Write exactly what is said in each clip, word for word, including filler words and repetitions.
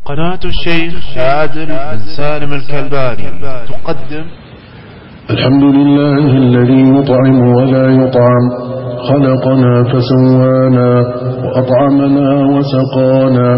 قناة الشيخ عادل بن سالم الكلباني تقدم. الحمد لله الذي يطعم ولا يطعم، خلقنا فسوانا وأطعمنا وسقانا،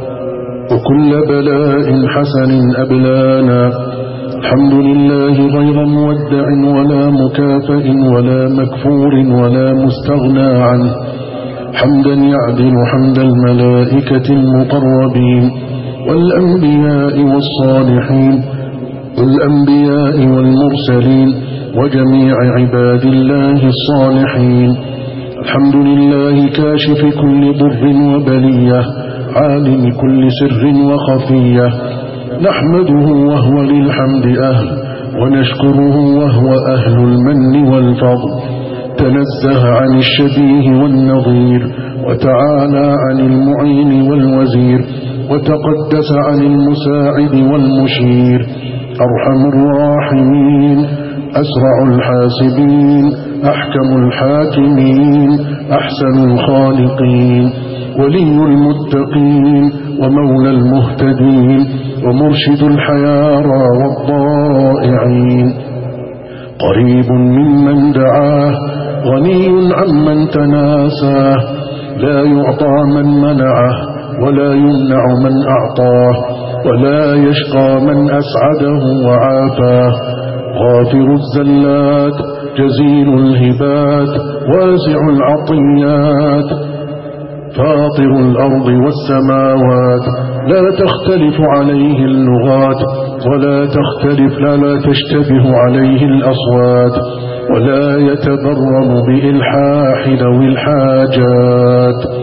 وكل بلاء حسن أبلانا. الحمد لله غير مودع ولا مكافئ ولا مكفور ولا مستغنى عنه، حمدا يعدل حمد الملائكة المقربين والأنبياء والصالحين والأنبياء والمرسلين وجميع عباد الله الصالحين. الحمد لله كاشف كل ضر وبلية، عالم كل سر وخفية، نحمده وهو للحمد أهل، ونشكره وهو أهل المن والفضل. تنزه عن الشبيه والنظير، وتعالى عن المعين والوزير، وتقدس عن المساعد والمشير. أرحم الراحمين، أسرع الحاسبين، أحكم الحاكمين، أحسن الخالقين، ولي المتقين ومولى المهتدين، ومرشد الحيارى والضائعين. قريب ممن دعاه، غني عمن تناساه، لا يعطى من منعه ولا يمنع من أعطاه، ولا يشقى من أسعده وعافاه. غافر الزلات، جزيل الهبات، واسع العطيات، فاطر الأرض والسماوات، لا تختلف عليه اللغات، ولا تختلف لا, لا تشتبه عليه الأصوات، ولا يتبرم بإلحاح ذوي الحاجات.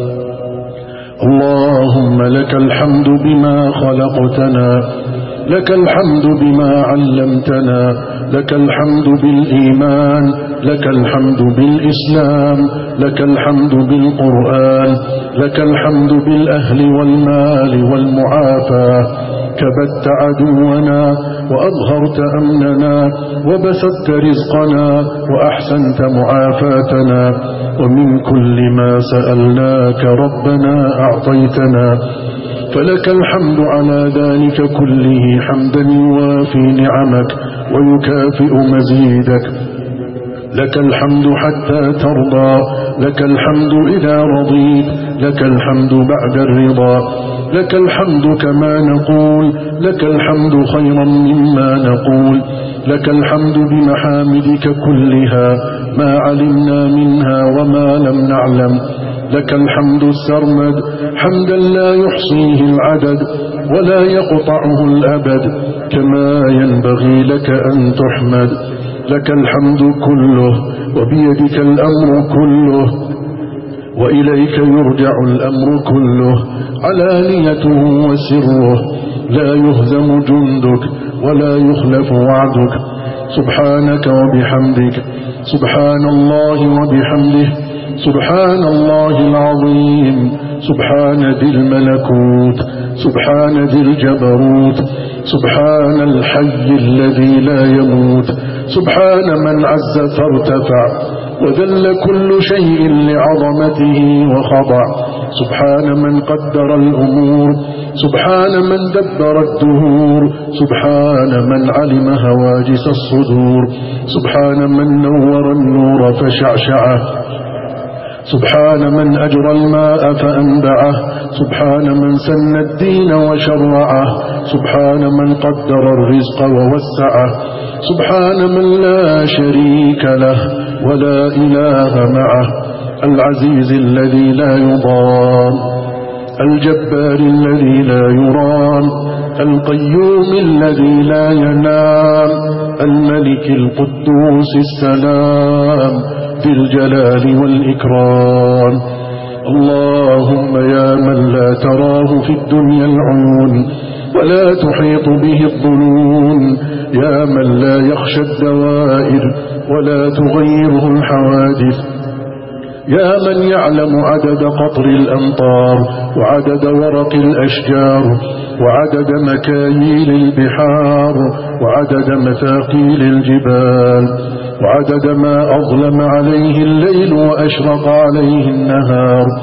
اللهم لك الحمد بما خلقتنا، لك الحمد بما علمتنا، لك الحمد بالإيمان، لك الحمد بالإسلام، لك الحمد بالقرآن، لك الحمد بالأهل والمال والمعافاة. كبت عدونا وأظهرت أمننا، وبسطت رزقنا وأحسنت معافاتنا، ومن كل ما سألناك ربنا أعطيتنا، فلك الحمد على ذلك كله حمدا يوافي نعمك ويكافئ مزيدك. لك الحمد حتى ترضى، لك الحمد إذا رضيت، لك الحمد بعد الرضا، لك الحمد كما نقول، لك الحمد خيرا مما نقول، لك الحمد بمحامدك كلها، ما علمنا منها وما لم نعلم. لك الحمد السرمد، حمدا لا يحصيه العدد ولا يقطعه الأبد، كما ينبغي لك أن تحمد. لك الحمد كله، وبيدك الأمر كله، وإليك يرجع الأمر كله، علانيته وسره، لا يهزم جندك ولا يخلف وعدك. سبحانك وبحمدك، سبحان الله وبحمده، سبحان الله العظيم، سبحان ذي الملكوت، سبحان ذي الجبروت، سبحان الحي الذي لا يموت، سبحان من عز فارتفع وذل كل شيء لعظمته وخضع، سبحان من قدر الأمور، سبحان من دبر الدهور، سبحان من علم هواجس الصدور، سبحان من نور النور فشعشعه، سبحان من أجرى الماء فأنبعه، سبحان من سن الدين وشرعه، سبحان من قدر الرزق ووسعه، سبحان من لا شريك له ولا إله معه، العزيز الذي لا يضام، الجبار الذي لا يرام، القيوم الذي لا ينام، الملك القدوس السلام ذي الجلال والإكرام. اللهم يا من لا تراه في الدنيا العيون ولا تحيط به الظنون، يا من لا يخشى الدوائر ولا تغيره الحوادث، يا من يعلم عدد قطر الأمطار وعدد ورق الأشجار وعدد مكاييل البحار وعدد مثاقيل الجبال وعدد ما أظلم عليه الليل وأشرق عليه النهار،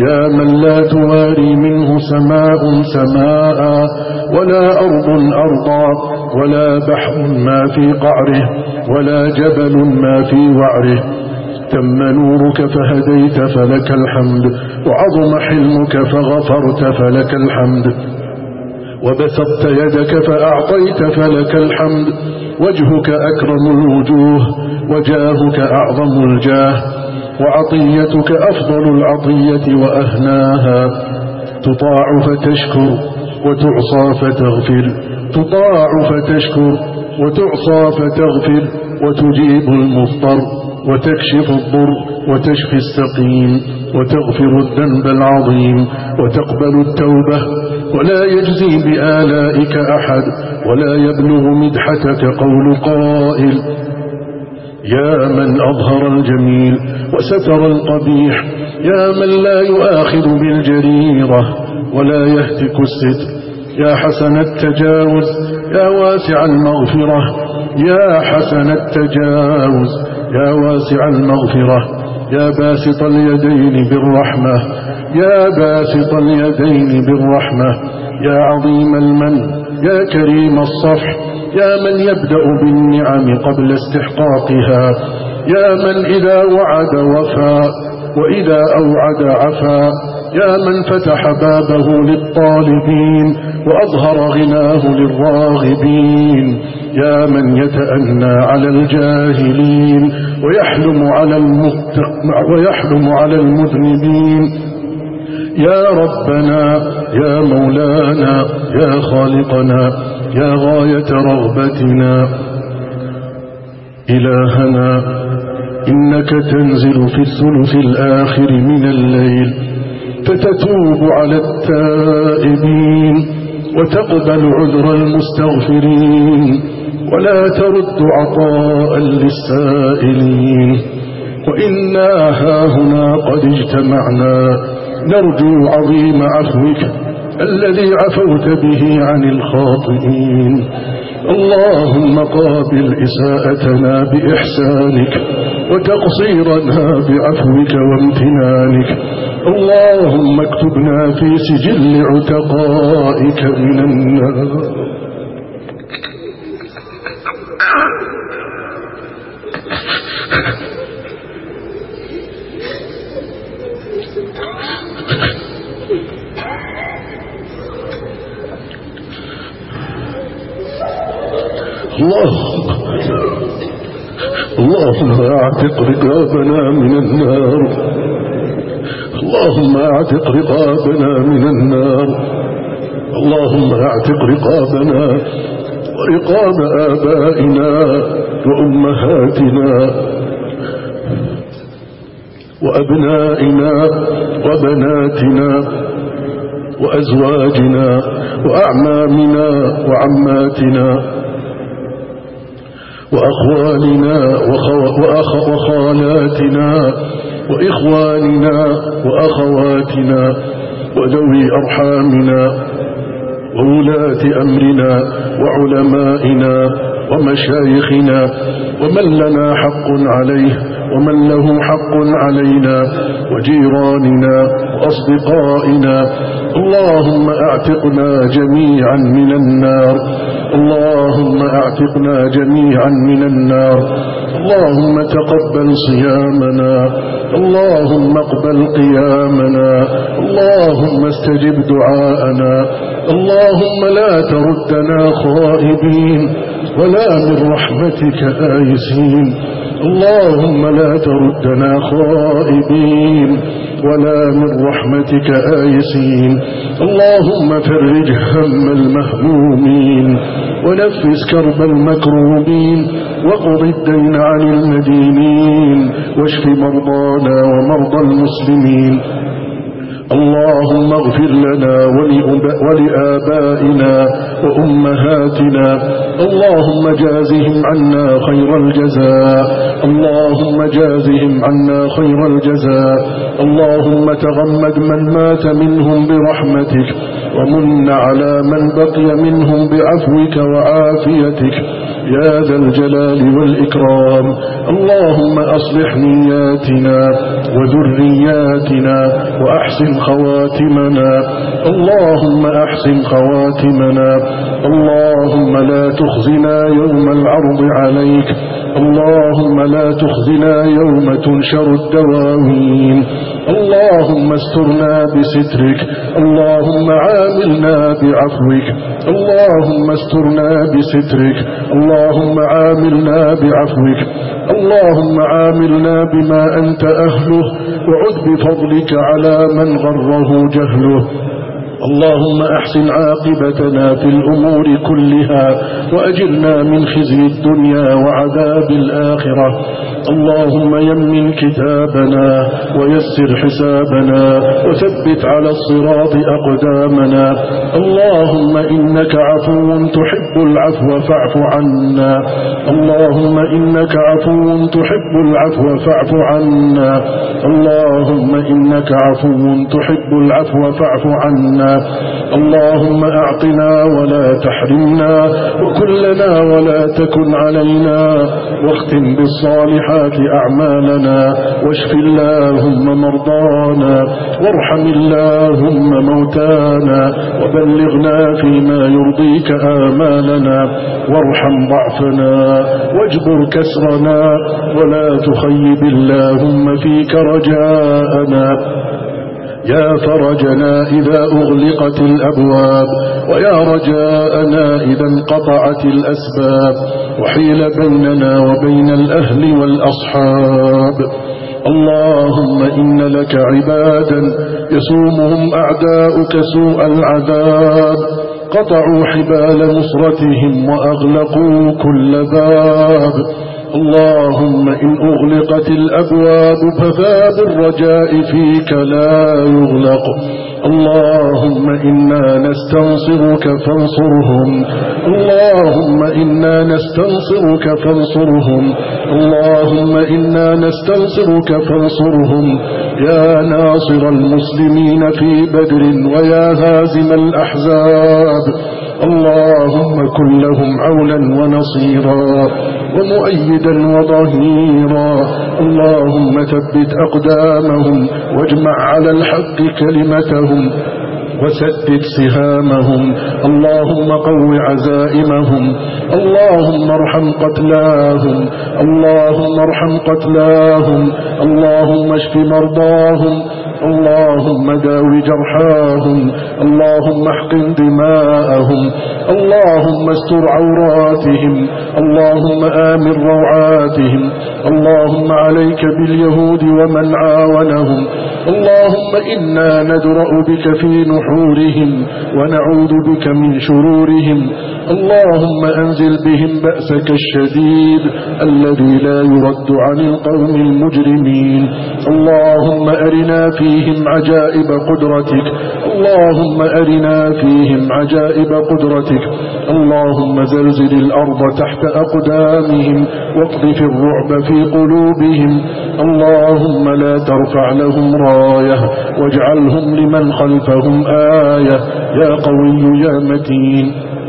يا من لا تواري منه سماء سماء ولا أرض أرضا ولا بحر ما في قعره ولا جبل ما في وعره. تم نورك فهديت فلك الحمد، وعظم حلمك فغفرت فلك الحمد، وبسطت يدك فأعطيت فلك الحمد. وجهك أكرم الوجوه وجاهك أعظم الجاه، وعطيتك أفضل العطية وأهناها. تطاع فتشكر وتعصى فتغفر، تطاع فتشكر وتعصى فتغفر، وتجيب المضطر وتكشف الضر وتشفي السقيم وتغفر الذنب العظيم وتقبل التوبة. ولا يجزي بآلائك أحد ولا يبلغ مدحتك قول قائل. يا من أظهر الجميل وستر القبيح، يا من لا يؤاخذ بالجريرة ولا يهتك الستر، يا حسن التجاوز يا واسع المغفرة، يا حسن التجاوز يا واسع المغفرة، يا باسط اليدين بالرحمة، يا باسط اليدين بالرحمة، يا عظيم المن يا كريم الصفح، يا من يبدأ بالنعم قبل استحقاقها، يا من إذا وعد وفى وإذا أوعد عفا، يا من فتح بابه للطالبين وأظهر غناه للراغبين، يا من يتأنى على الجاهلين ويحلم على ويحلم على المذنبين. يا ربنا يا مولانا يا خالقنا يا غاية رغبتنا. إلهنا إنك تنزل في الثلث الآخر من الليل فتتوب على التائبين وتقبل عذر المستغفرين ولا ترد عطاء للسائلين. وإنا هاهنا قد اجتمعنا نرجو عظيم عفوك الذي عفوت به عن الخاطئين. اللهم قابل إساءتنا بإحسانك وتقصيرنا بعفوك وامتنانك. اللهم اكتبنا في سجل عتقائك من النار. اللهم اللهم اعتق رقابنا من النار، اللهم اعتق رقابنا من النار، اللهم اعتق رقابنا ورقاب آبائنا وأمهاتنا وأبنائنا وبناتنا وأزواجنا وأعمامنا وعماتنا وأخوالنا وخالاتنا وإخواننا وأخواتنا وذوي أرحامنا وولاة أمرنا وعلمائنا ومشايخنا ومن لنا حق عليه ومن له حق علينا وجيراننا وأصدقائنا. اللهم اعتقنا جميعا من النار، اللهم اعتقنا جميعا من النار. اللهم تقبل صيامنا، اللهم اقبل قيامنا، اللهم استجب دعاءنا. اللهم لا تردنا خائبين ولا من رحمتك آيسين. اللهم لا تردنا خائبين ولا من رحمتك آيسين. اللهم فرج هم المهمومين ونفس كرب المكروبين وقض الدين عن المدينين واشف مرضانا ومرضى المسلمين. اللهم اغفر لنا ولآبائنا وأمهاتنا، اللهم جازهم عنا خير الجزاء، اللهم جازهم عنا خير الجزاء. اللهم تغمد من مات منهم برحمتك ومن على من بقي منهم بعفوك وعافيتك. يا ذا الجلال والإكرام. اللهم أصلح نياتنا وذرياتنا وأحسن خواتمنا. اللهم أحسن خواتمنا. اللهم لا تخزنا يوم العرض عليك. اللهم لا تخزنا يوم تنشر الدواوين. اللهم استرنا بسترك. اللهم عاملنا بعفوك. اللهم استرنا بسترك. اللهم عاملنا بعفوك. اللهم عاملنا بما أنت أهله وعد بفضلك على من غره جهله. اللهم أحسن عاقبتنا في الأمور كلها وأجرنا من خزي الدنيا وعذاب الآخرة. اللهم يمن كتابنا ويسر حسابنا وثبت على الصراط أقدامنا. اللهم إنك عفو تحب العفو فاعف عنا. اللهم إنك عفو تحب العفو فاعف عنا. اللهم إنك عفو تحب العفو فاعف عنا. اللهم أعطنا ولا تحرمنا وكلنا ولا تكن علينا واختم بالصالحات أعمالنا واشف اللهم مرضانا وارحم اللهم موتانا وبلغنا فيما يرضيك آمالنا وارحم ضعفنا واجبر كسرنا ولا تخيب اللهم فيك رجاءنا. يا فرجنا إذا أغلقت الأبواب ويا رجاءنا إذا انقطعت الأسباب وحيل بيننا وبين الأهل والأصحاب. اللهم إن لك عبادا يسومهم أعداؤك سوء العذاب قطعوا حبال نصرتهم وأغلقوا كل باب. اللهم إن أغلقت الأبواب فباب الرجاء فيك لا يغلق. اللهم إنا نستنصرك فانصرهم. اللهم إنا نستنصرك فانصرهم. اللهم إنا نستنصرك فانصرهم. يا ناصر المسلمين في بدر ويا هازم الأحزاب. اللهم كن لهم عونا ونصيرا ومؤيدا وظهيرا. اللهم ثبت أقدامهم واجمع على الحق كلمتهم وسدد سهامهم. اللهم قو عزائمهم. اللهم ارحم قتلاهم. اللهم ارحم قتلاهم. اللهم اشف مرضاهم. اللهم داو جرحاهم. اللهم احقن دماءهم. اللهم استر عوراتهم. اللهم آمن روعاتهم. اللهم عليك باليهود ومن عاونهم. اللهم إنا ندرأ بك في نحورهم ونعوذ بك من شرورهم. اللهم أنزل بهم بأسك الشديد الذي لا يرد عن القوم المجرمين. اللهم أرنا فيهم عجائب قدرتك. اللهم أرنا فيهم عجائب قدرتك. اللهم زلزل الأرض تحت أقدامهم واقذف الرعب في قلوبهم. اللهم لا ترفع لهم راية واجعلهم لمن خلفهم آية يا قوي يا متين.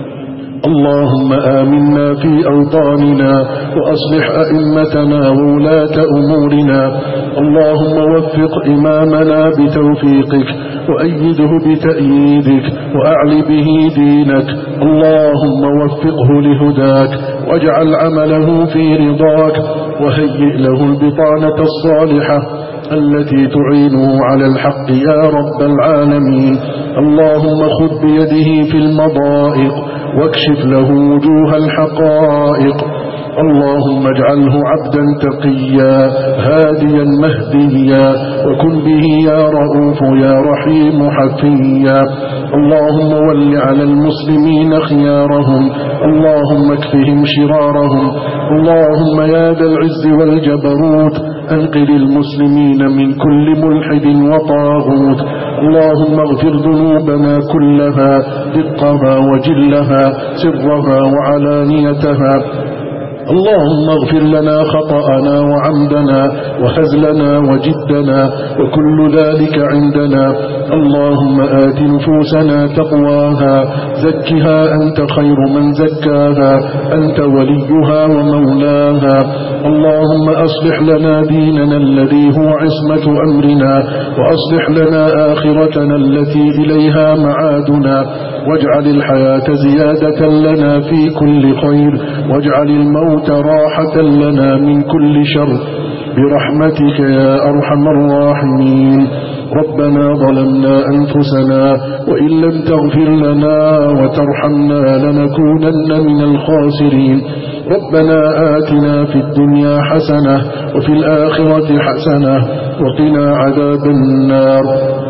اللهم آمنا في أوطاننا وأصلح أئمتنا وولاة أمورنا. اللهم وفق إمامنا بتوفيقك وأيده بتأييدك وأعل به دينك. اللهم وفقه لهداك واجعل عمله في رضاك وهيئ له البطانة الصالحة التي تعينه على الحق يا رب العالمين. اللهم خذ بيده في المضائق واكشف له وجوه الحقائق. اللهم اجعله عبدا تقيا هاديا مهديا وكن به يا رؤوف يا رحيم حفيا. اللهم ول على المسلمين خيارهم. اللهم اكفهم شرارهم. اللهم يا ذا العز والجبروت أنقذ المسلمين من كل ملحد وطاغوت. اللهم اغفر ذنوبنا كلها دقها وجلها سرها وعلانيتها. اللهم اغفر لنا خطأنا وعمدنا وخزلنا وجدنا وكل ذلك عندنا. اللهم آت نفوسنا تقواها، زكها أنت خير من زكاها، أنت وليها ومولاها. اللهم أصلح لنا ديننا الذي هو عصمة أمرنا، وأصلح لنا آخرتنا التي إليها معادنا، واجعل الحياة زيادة لنا في كل خير، واجعل الموت راحة لنا من كل شر، برحمتك يا أرحم الراحمين. ربنا ظلمنا أنفسنا وإن لم تغفر لنا وترحمنا لنكونن من الخاسرين. ربنا آتنا في الدنيا حسنة وفي الآخرة حسنة وقنا عذاب النار.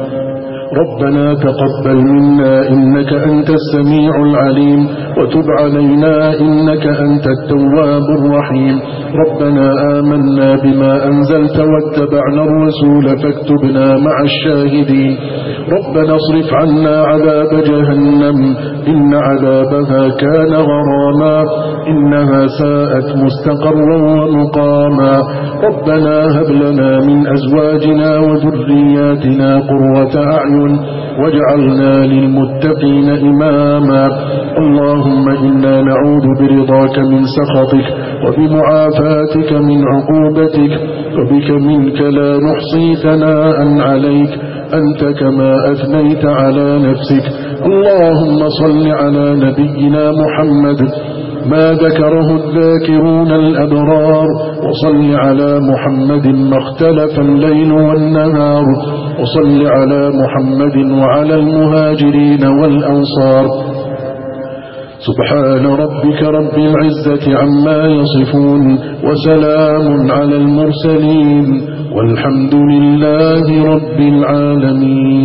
ربنا تقبل منا إنك أنت السميع العليم، وتب علينا إنك أنت التواب الرحيم. ربنا آمنا بما أنزلت واتبعنا الرسول فاكتبنا مع الشاهدين. ربنا اصرف عنا عذاب جهنم إن عذابها كان غراما إنها ساءت مستقرا ومقاما. ربنا هب لنا من أزواجنا وذرياتنا قرة أعين واجعلنا للمتقين إماما. اللهم إنا نعوذ برضاك من سخطك وبمعافاتك من عقوبتك، وبك منك لا نحصي ثناء عليك أنت كما أثنيت على نفسك. اللهم صل على نبينا محمد ما ذكره الذاكرون الأبرار، وصل على محمد ما اختلف الليل والنهار، وصل على محمد وعلى المهاجرين والأنصار. سبحان ربك رب العزة عما يصفون، وسلام على المرسلين، والحمد لله رب العالمين.